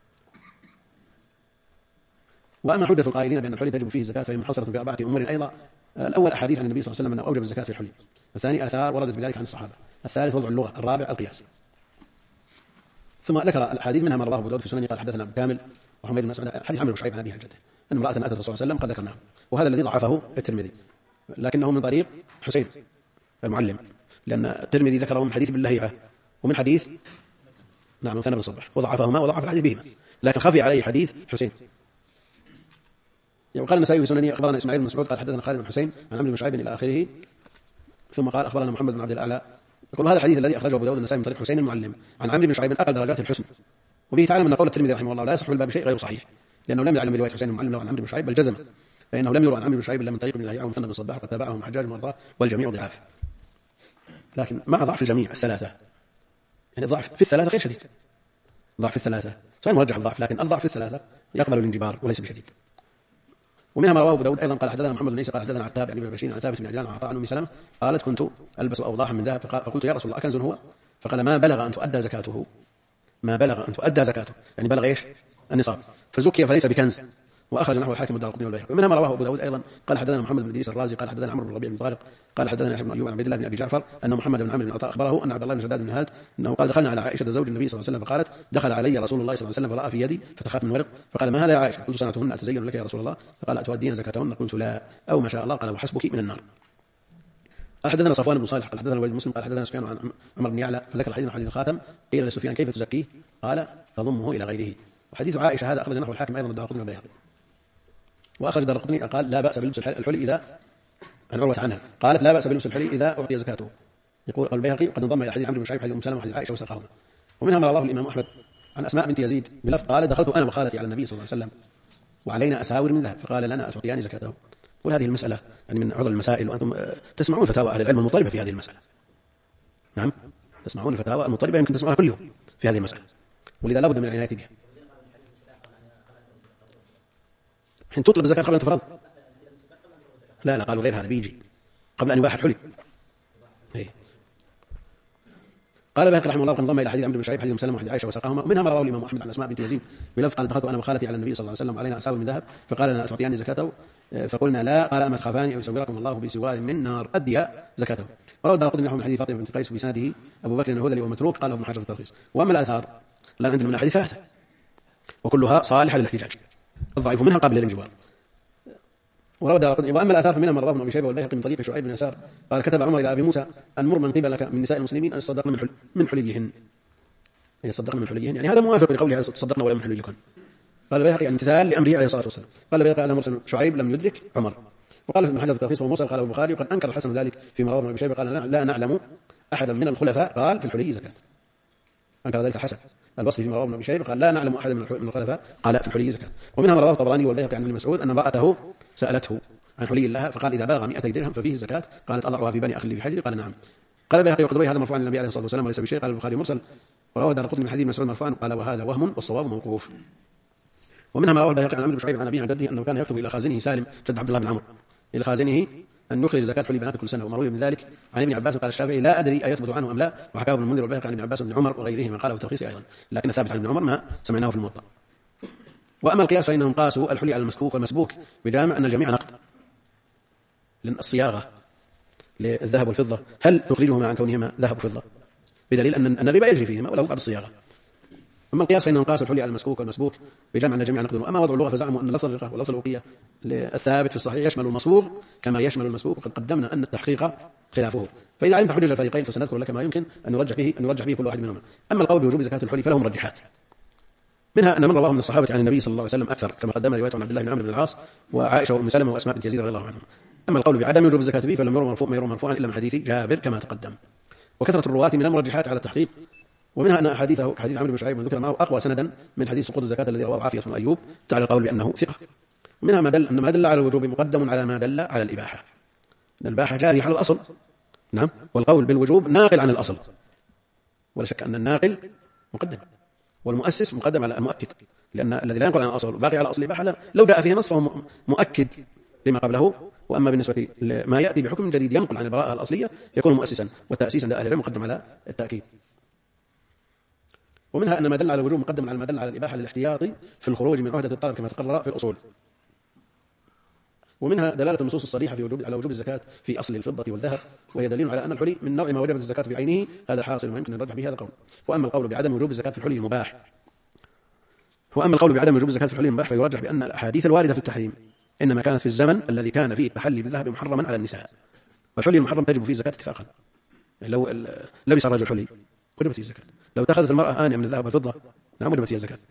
وأما حجة القائلين بأن الحلي تجب فيه الزكاة فهي محصرة في 4 أمور أيضا. الأول أحاديث عن النبي صلى الله عليه وسلم أنه أوجب الزكاة في الحلي. الثاني آثار وردت بذلك عن الصحابة. الثالث وضع اللغة. الرابع القياس. ثم ذكر الحديث منها ما رواه أبو داود في سننه قال حدثنا أبو كامل وحميد بن مسعود حديث عمرو بن شعيب عن أبيه عن جده أن امرأة أتت الرسول صلى الله عليه وسلم قد ذكرناه. وهذا الذي ضعفه الترمذي لكنه من طريق حسين المعلم لأن الترمذي ذكره من حديث باللهيعة ومن حديث مثنى بن صباح وضعفهما وضعف الحديث بهما لكن خفي عليه حديث حسين. وقال النسائي في سننه أخبرنا إسماعيل بن مسعود قال حدثنا خالد بن حسين عن عمرو بن شعيب إلى آخره. ثم قال أخبرنا محمد بن عبد الأعلى. يقول هذا الحديث الذي أخرجه أبو داود النسائي من طريق حسين المعلم عن عمرو بن شعيب أقل درجات الحسن. وبه تعلم أن قول الترمذي رحمه الله لا يصح في الباب شيء غير صحيح لأنه لم يعلم برواية حسين المعلم له عن عمرو بن شعيب بل جزم فإنه لم يروى عن عمرو بن شعيب إلا من طريق ابن لهيعة ومثنى بن صباح وقد تابعهم حجاج مرضاه والجميع ضعاف. لكن مع ضعف الجميع الثلاثة يعني الضعف في الثلاثة غير شديد. ضعف في الثلاثة صحيح مرجح الضعف لكن الضعف في الثلاثة يقبل الانجبار وليس بشديد. ومنها ما رواه أبو داود أيضا قال حدثنا محمد بن عيسى قال حدثنا عتاب بن بشير عن ثابت بن عجلان عن عطاء عن أم سلمة قالت كنت ألبس أوضاحا من ذهب فقلت يا رسول الله أكنز هو؟ فقال ما بلغ أن تؤدى زكاته، ما بلغ أن تؤدى زكاته يعني بلغ إيش؟ النصاب، فزكي فليس بكنز. وأخرج نحو الحاكم والدارقطني والبيهقي. ومنها ما رواه أبو داود أيضا قال حدثنا محمد بن إدريس الرازي قال حدثنا عمرو بن ربيع بن طارق قال حدثنا يحيى بن أيوب عن عبد الله بن أبي جعفر أن محمد بن عمرو بن عطاء أخبره أن عبد الله بن شداد بن هاد أنه قال دخلنا على عائشة زوج النبي صلى الله عليه وسلم فقالت دخل علي رسول الله صلى الله عليه وسلم فرأى في يدي فتخاف من ورق فقال ما هذا يا عائشة؟ قلت صنعتهن أتزين لك يا رسول الله؟ فقال أتؤدين زكاتهن؟ قلت لا، أو ما شاء الله. قال وحسبك من النار. قال حدثنا صفوان بن صالح قال حدثنا الوليد مسلم قال حدثنا سفيان عن عمر بن يعلى فذكر حديث الخاتم. قيل لسفيان كيف تزكيه؟ قال تضمه إلى غيره. وحديث عائشة هذا أخرج نحو الحاكم أيضا والدارقطني والبيهقي. وأخرج الدارقطني قال لا بأس بلبس الحلي إذا عن عروة عنها قالت لا بأس بلبس الحلي إذا أعطي زكاته. يقول البيهقي قد انضم إلى حديث عمرو بن شعيب حديث أم سلمة وحديث عائشة وساقهما. ومنها ما رواه الإمام أحمد عن أسماء بنت يزيد بلفظ قال دخلت أنا وخالتي على النبي صلى الله عليه وسلم وعلينا أساور من ذهب فقال لنا أتعطيان زكاته. وهذه المسألة يعني من عظم المسائل، وأنتم تسمعون فتاوى أهل العلم المضطربة في هذه المسألة. نعم تسمعون الفتاوى المضطربة يمكن تسمعونها كل يوم في هذه المسألة، ولذا لا بد من العناية بها. حين تطلب الزكاة قبل أن تفرض؟ لا قالوا غير هذا بيجي قبل أن يباح الحلي. قال باقي رحمه الله قد انضم الى حديث عمرو بن شعيب حديث ام سلمة وحديث عائشه وساقهما. ومنها ما رواه الامام احمد عن اسماء بنت يزيد بلفظ قال دخلت انا وخالتي على النبي صلى الله عليه وسلم علينا اساور من ذهب فقال لنا اتعطياني زكاته؟ فقلنا لا. قال اما تخافاني او يسوركم الله بسوار من نار اديا زكاته. وروى الدارقطني نحو من حديث فاطمه بنت قيس باسناده ابو بكر الهذلي ومتروك قال ابن حجر في التلخيص. واما الاثار لا عندنا من احاديث ثلاثه وكلها صالحه للاحتجاج، الضعيف منها قابل للانجبار. وروى الدارقطني واما الاثار فمنها ما رواه ابن ابي شيبه والبيهقي من طريق شعيب بن يسار قال كتب عمر الى ابي موسى ان مر من قبلك من نساء المسلمين ان يصدقن من حليهن، يصدقن من حليهن يعني هذا موافق لقوله تصدقنا ولا من حليكن. قال البيهقي امتثال لامره عليه الصلاه والسلام. قال البيهقي انا مرسل شعيب لم يدرك عمر. وقال ابن حجر في التلخيص ومرسل قال البخاري وقد انكر الحسن ذلك في رواه ابن ابي شيبه قال لا نعلم احدا من الخلفاء قال في الحلي زكاه. انكر ذلك الحسن البصري في رواه ابن ابي شيبه قال لا نعلم احدا من الخلفاء قال في الحلي زكاه. ومنها ما رواه الطبراني والبيهقي عن ابن مسعود ان امراته سالته عن حلي لها فقال اذا بلغ 200 درهم ففيه الزكاه. قالت اضعها في بني اخي لي بحجر؟ قال نعم. قال البيهقي وقد روي هذا مرفوعا للنبي عليه الصلاه والسلام وليس بشيء. قال البخاري مرسل ورواه الدارقطني من حديث مسعود مرفوعا قال وهذا وهم والصواب موقوف. ومنها ما رواه البيهقي عن عمرو بن شعيب عن ابيه عن جده انه كان يكتب الى خازنه سالم جد عبد الله بن عمرو الى خازنه ان يخرج زكاه حلي بنات كل سنه. ومروي من ذلك عن ابن عباس قال الشافعي لا ادري ايثبت عنه ام لا. وحكاه ابن المنذر والبيهقي عن ابن عباس بن عمر وغيره من قاله في التلخيص ايضا، لكن الثابت عن ابن عمر ما سمعناه في الموطأ. واما القياس فانهم قاسوا الحلي على المسكوك والمسبوك بجامع ان الجميع نقد، لان الصياغه للذهب والفضه هل تخرجهما عن كونهما ذهب وفضه بدليل ان الربا يجري فيهما ولو بعد الصياغه. أما القياس فإنهم قاسوا الحلي على المسكوك والمسبوك بجمع أن الجميع نقد. وأما وضع اللغة فزعموا أن لفظ الرقة ولفظ الوقية الثابت في الصحيح يشمل المصبوغ كما يشمل المسبوك، وقد قدمنا أن التحقيق خلافه. فإذا علمت حجج الفريقين فسنذكر لك ما يمكن أن يرجح به كل واحد منهما. أما القول بوجوب زكاة الحلي فله مرجحات، منها أن من رواه من الصحابة عن النبي صلى الله عليه وسلم أكثر كما قدمنا رواية عن عبد الله بن عمرو بن العاص وعائشة وأم سلمة وأسماء بنت يزيد رضي الله عنهم. أما القول بعدم وجوب الزكاة فيه فلم يروى مرفوعا إلا من حديث جابر كما تقدم. وكثرة الرواة من المرجحات على التحقيق، ومنها أن حديثه حديث عمرو بن شعيب ذكر معه أقوى سندا من حديث سقوط الزكاة الذي رواه عافية بن أيوب تعالى القول بأنه ثقة. منها ما دل على الوجوب مقدم على ما دل على الإباحة، الإباحة جارية على الأصل. نعم. والقول بالوجوب ناقل عن الأصل، ولا شك أن الناقل مقدم والمؤسس مقدم على المؤكد، لأن الذي لا ينقل عن الأصل باقي على أصل الإباحة لو جاء فيه نص فهو مؤكد لما قبله. وأما بالنسبة لما يأتي بحكم جديد ينقل عن البراءة الأصلية يكون مؤسسا، والتأسيس عند أهل العلم مقدم على التأكيد. ومنها أن ما دل على الوجوب مقدم على ما دل على الإباحة للاحتياط في الخروج من عهدة الطلب كما تقرر في الأصول. ومنها دلالة النصوص الصريحة على وجوب الزكاة في أصل الفضة والذهب، وهي دليل على أن الحلي من نوع ما وجبت الزكاة في عينه، هذا حاصل وما يمكن الرجح به هذا القول. وأما القول بعدم وجوب الزكاة في الحلي المباح فيرجح بأن الأحاديث الواردة في التحريم إنما كانت في الزمن الذي كان فيه التحلي بالذهب محرما على النساء، والحلي المحرم تجب فيه الزكاة اتفاقا. لو لبس الرجل حلي وجبت فيه الزكاة، لو اتخذت المرأة آنية من الذهب والفضة نعم وجبت فيها الزكاة.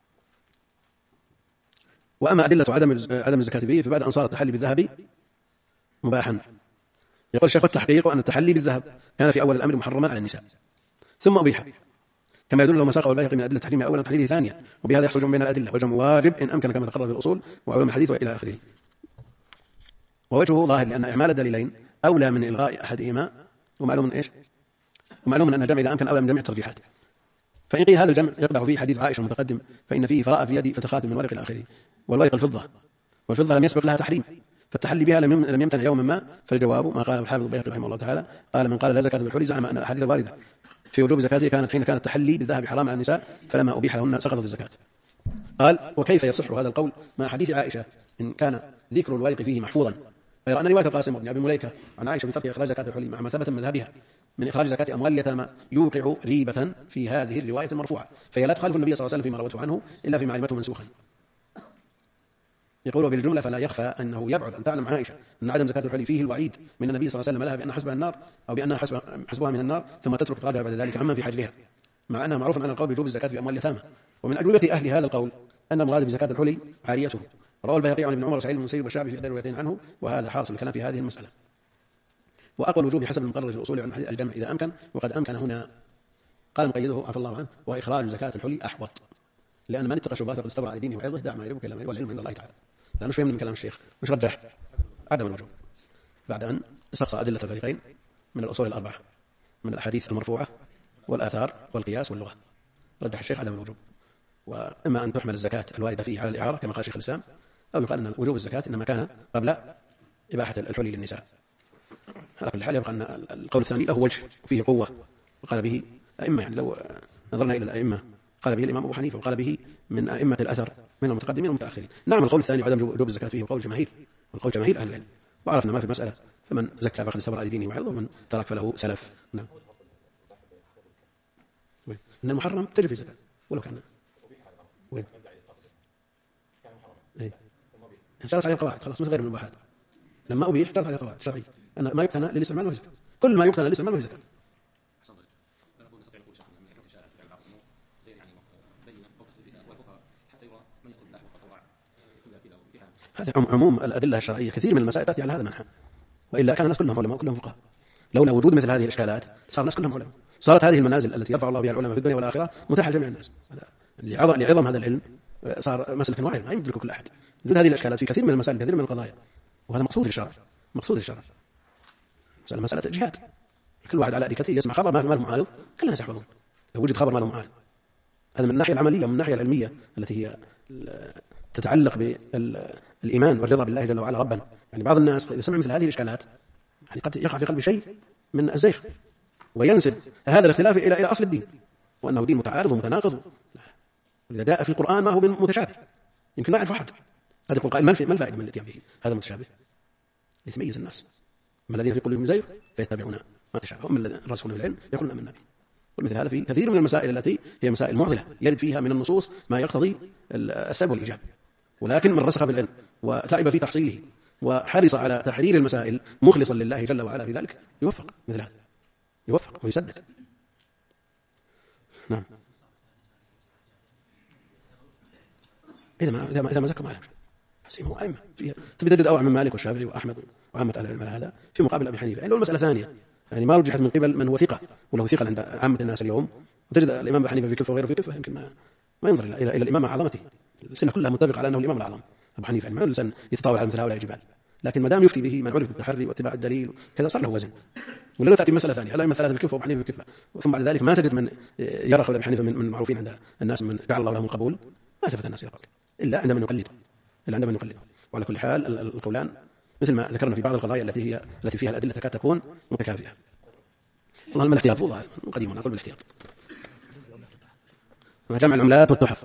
وأما أدلة عدم الزكاة به فبعد أن صار التحلي بالذهب مباحا، يقول الشيخ التحقيق أن التحلي بالذهب كان في أول الأمر محرما على النساء ثم أبيح، كما يدل ما ساقه البيهقي من أدلة التحريم أولا وتحليله ثانيا، وبهذا يحصل جمع بين الأدلة، والجمع واجب إن أمكن كما تقرر في الأصول وعلوم الحديث وإلى آخره. ووجهه ظاهر لأن إعمال الدليلين أولى من إلغاء أحدهما، ومعلوم أن الجمع إذا أمكن أولى من جميع الترجيحات. فإن قيل هذا الجمع يقدح فيه حديث عائشة المتقدم فإن فيه فراء في يدي فتخاتم من ورق إلى آخره، والورق الفضة والفضة لم يسبق لها تحريم، فالتحلي بها لم يمتنع يوما ما. فالجواب ما قال الحافظ البيهقي رحمه الله تعالى قال من قال لا زكاة في الحلي زعم أن الأحاديث الواردة في وجوب زكاته كانت حين كان التحلي بالذهب حرام على النساء، فلما أبيح لهن سقطت الزكاة. قال وكيف يصح هذا القول مع حديث عائشة إن كان ذكر الورق فيه محفوظا، غير أن رواية القاسم بن أبي مليكة عن عائشة بترك إخراج زكاة الحلي مع ما ثبت من مذهبها من إخراج زكاة أموال اليتامى يوقع ريبة في هذه الرواية المرفوعة، فهي لا تخالف النبي صلى الله عليه وسلم فيما روته عنه إلا فيما علمته منسوخا. يقول بالجملة فلا يخفى أنه يبعد أن تعلم عائشة أن عدم زكاة الحلي فيه الوعيد من النبي صلى الله عليه وسلم لها بأن حسبها النار أو بأنها حسبها من النار، ثم تترك إخراجها بعد ذلك عمن في حجرها، مع أنها معروف أن القول بوجوب الزكاة في أموال اليتامى. ومن أجوبة أهل هذا القول أن المراد بزكاة الحلي عاريته. روى البيهقي عن ابن عمر وسعيد بن المسيب والشعبي في إحدى الروايتين عنه، وهذا حاصل الكلام في هذه المسألة. وأقوى الوجوب حسب المقرر في الأصول عن الجمع إذا أمكن، وقد أمكن هنا. قال مقيده عفى الله عنه وإخراج زكاة الحلي أحوط، لأن من اتقى الشبهات فقد استبرأ على دينه وعرضه، دع ما يريبك إلا ما يريبك والعلم عند الله تعالى. لأنه شيء من كلام الشيخ مش رجح عدم الوجوب بعد أن استقصى أدلة الفريقين من الأصول الأربعة من الأحاديث المرفوعة والآثار والقياس واللغة. رجح الشيخ عدم الوجوب، وإما أن تحمل الزكاة الواردة فيه على الإعارة كما قال شيخ الإسلام، أو يقال أن وجوب الزكاة إنما كان قبل إباحة الحلي للنساء. على كل حال يبقى أن القول الثاني له وجه وفيه قوة، وقال به أئمة، يعني لو نظرنا إلى الأئمة قال به الإمام أبو حنيفة، وقال به من أئمة الأثر من المتقدمين والمتأخرين. نعم القول الثاني عدم وجوب الزكاة فيه قول جماهير، والقول جماهير أهل العلم، وعرفنا ما في المسألة، فمن زكى فقد استبرأ لدينه وعرضه، ومن ترك فله سلف. نعم إن المحرم تجب في زكاة ولو كان وين اشترط عليه القواعد خلاص مثل غير من المباحات. لما أبيح اشترط عليه القواعد الشرعية أن ما يقتنى للاستعمال وهو زكاة، كل ما يقتنى للاستعمال وهو زكاة. هذا عموم الأدلة الشرعية كثير من المسائل تأتي على هذا المنحى، وإلا كان الناس كلهم علماء كلهم فقهاء. لولا وجود مثل هذه الإشكالات صار الناس كلهم علماء، صارت هذه المنازل التي يرفع الله بها العلماء في الدنيا والآخرة متاحة لجميع الناس. لعظم هذا العلم صار مسلكا واحدا ما يملكه كل أحد. وجود هذه الإشكالات في كثير من المسائل كثير من القضايا، وهذا مقصود الشرع، مقصود الشرع. مسألة جهاد، كل واحد على أريكته يسمع خبر ما له معارض، كل الناس يحفظون لو وجد خبر ما له معارض. هذا من الناحية العملية، ومن الناحية العلمية التي هي تتعلق بالإيمان والرضا بالله جل وعلا ربا. يعني بعض الناس إذا سمع مثل هذه الإشكالات يعني قد يقع في قلبه شيء من الزيغ، وينسب هذا الاختلاف إلى أصل الدين، وأنه دين متعارض ومتناقض. إذا جاء في القرآن ما هو متشابه يمكن لا يعرف أحد، قد يقول قائل ما الفائدة من الاتيان به هذا متشابه، يتميز الناس. أما الذين في قلوبهم زيغ فيتبعون ما تشابه، هم الراسخون في العلم يقولون آمنا به. ومثل هذا في كثير من المسائل التي هي مسائل معضلة يرد فيها من النصوص ما يقتضي السلب والإيجاب، ولكن من رسخ بالعلم وتعب في تحصيله وحرص على تحرير المسائل مخلصا لله جل وعلا في ذلك يوفق مثل هذا، يوفق ويسدد. نعم إذا ما زكى ما علم حسيمه أئمة فيها تبي تجد أوعى من مالك والشافعي وأحمد وعامة أهل العلم هذا في مقابل أبي حنيفة. يعني لو المسألة ثانية يعني ما رجحت من قبل من هو ثقة وله ثقة عند عامة الناس اليوم، وتجد الإمام أبي حنيفة في كفة وغيره في كفة، يمكن ما ينظر إلى الإمام مع عظمته. السنة كلها متفق على أنه الإمام الأعظم أبو حنيفة، يعني ما الإنسان يتطاول على مثل هؤلاء الجبال، لكن ما دام يفتي به من عرف بالتحري واتباع الدليل كذا صار له وزن. ولا تأتي مسألة ثانية الأئمة الثلاثة في كفة وأبو حنيفة في كفة، ثم بعد ذلك ما تجد من يرى قول أبي حنيفة من معروفين عند الناس من جعل الله لهم القبول، ما التفت الناس إلى قوله إلا عندما نقلده، وعلى كل حال القولان مثل ما ذكرنا في بعض القضايا التي فيها الأدلة تكاد تكون متكافئة. والله الاحتياط والله قديم أنا أقول بالاحتياط. ما جمع العملات والتحف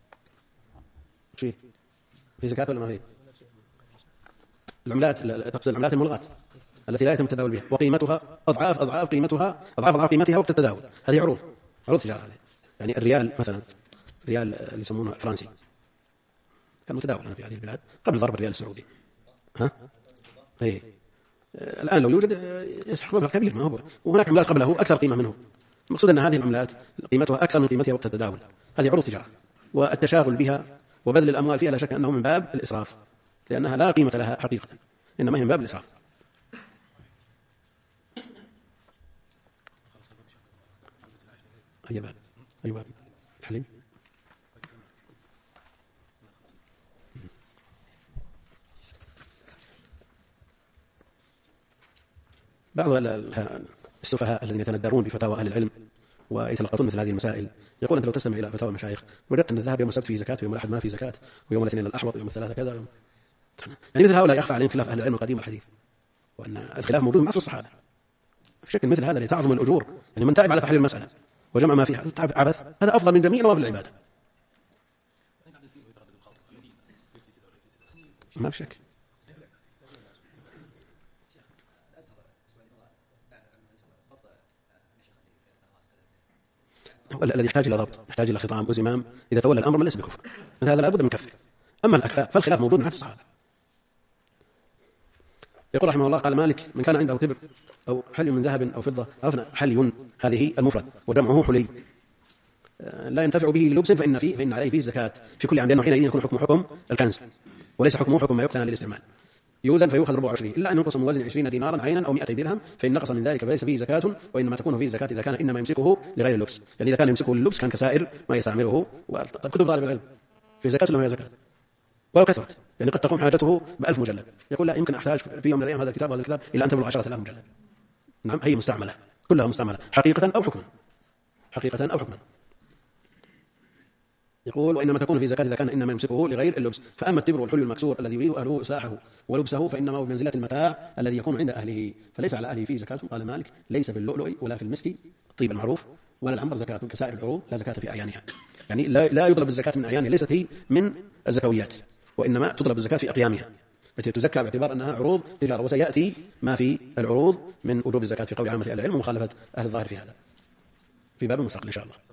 في زكاة ولا ما فيه؟ العملات تقصد العملات الملغاة التي لا يتم التداول بها وقيمتها أضعاف قيمتها وقت التداول، هذه عروض تجارة. يعني الريال مثلا، الريال اللي يسمونه الفرنسي كان متداول في هذه البلاد قبل ضرب الريال السعودي. الآن لو يوجد يسحق مبلغ كبير ما هو، وهناك عملات قبله أكثر قيمة منه. المقصود أن هذه العملات قيمتها أكثر من قيمتها وقت التداول، هذه عروض تجارة، والتشاغل بها وبذل الأموال فيها لا شك أنه من باب الإسراف، لأنها لا قيمة لها حقيقة، إنما هي من باب الإسراف. أي باب الحليم. بعض السفهاء الذين يتندرون بفتاوى أهل العلم ويتلقطون مثل هذه المسائل يقول أنت لو تستمع إلى فتاوى المشايخ وجدت أن الذهب يوم السبت فيه زكاة ويوم الأحد ما فيه زكاة ويوم الاثنين الأحوط ويوم الثلاثة كذا يعني مثل هؤلاء يخفى عليهم خلاف أهل العلم القديم والحديث، وأن الخلاف موجود من عصر الصحابة في شكل مثل هذا لتعظم الأجور. يعني من تعب على تحليل المسألة وجمع ما فيها تعب عبث، هذا أفضل من جميع نوافل العبادة ما في شك. الذي يحتاج إلى ضبط، يحتاج إلى خطام وزمام، إذا تولى الأمر من ليس بكفر مثل هذا لابد من كفه. أما الأكفاء فالخلاف موجود من عهد الصحابة. يقول رحمه الله قال مالك: من كان عنده تبر أو حلي من ذهب أو فضة، عرفنا حلي هذه المفرد وجمعه حلي، لا ينتفع به للبس فإن عليه فيه الزكاة في كل عام، لأنه حينئذ يكون حكم الكنز وليس حكمه حكم ما يقتنى للاستعمال. يوزن فيؤخذ ربع عشره، إلا أن ينقص من وزن 20 دينارا عينا أو 200 درهم، فإن نقص من ذلك فليس فيه زكاة، وإنما تكون فيه الزكاة إذا كان إنما يمسكه لغير اللبس. يعني إذا كان يمسكه للبس كان كسائر ما يستعمله. كتب طالب العلم في زكاة ولا ما هي زكاة؟ ولو كثرت، يعني قد تقوم حاجته ب1000 مجلد، يقول لا يمكن أحتاج في يوم من الأيام هذا الكتاب وهذا الكتاب إلى أن تبلغ 10,000 مجلد. نعم، هي مستعملة، كلها مستعملة حقيقة أو حكما، حقيقة أو حكما. يقول: وإنما تكون في زكاة إذا كان إنما يمسكه لغير اللبس. فأما التبر والحلي المكسور الذي يريد أهله إصلاحه ولبسه فإنما هو بمنزلة المتاع الذي يكون عند أهله، فليس على أهله فيه زكاة. قال مالك: ليس في اللؤلؤ ولا في المسك الطيب المعروف ولا العنبر زكاة كسائر العروض، لا زكاة في أعيانها. يعني لا يطلب الزكاة من أعيانها، ليست هي من الزكويات، وإنما تطلب الزكاة في أقيامها التي تزكى باعتبار أنها عروض تجارة. وسيأتي ما في العروض من وجوب الزكاة في قول عامة أهل العلم ومخالفة أهل الظاهر في هذا في باب مستقل إن شاء الله.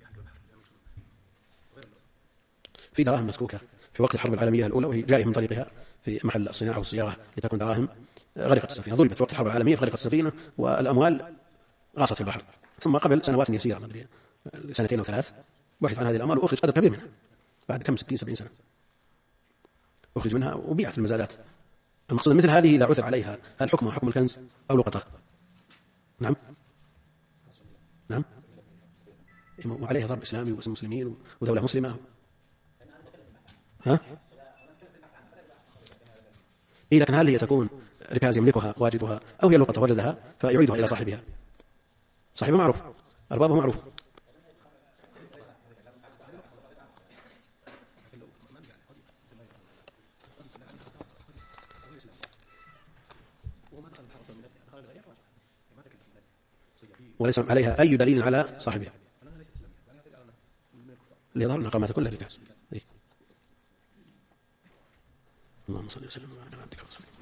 في دراهم مسكوكة في وقت الحرب العالمية الأولى، وهي جائية من طريقها في محل الصناعة والصياغة لتكون دراهم، غرقت السفينة، ضربت في وقت الحرب العالمية فغرقت السفينة والأموال غاصت في البحر. ثم قبل سنوات يسيرة، 2 أو 3 بحث عن هذه الأموال وأخرج قدر كبير منها بعد كم 60-70 سنة، أخرج منها وبيعت في المزادات. المقصود مثل هذه إذا عثر عليها هل حكمها حكم الكنز أو لقطة؟ نعم نعم، وعليها ضرب إسلامي واسم مسلمين ودولة مسلمة. ها؟ لكن هل هي تكون ركاز يملكها واجدها أو هي لقطة وجدها فيعيدها إلى صاحبها؟ صاحبها معروف، أربابه معروف. وليس عليها أي دليل على صاحبها، ليظهر أن قامت كلها ركاز. اللهم صل وسلم على عبدك ورسولك.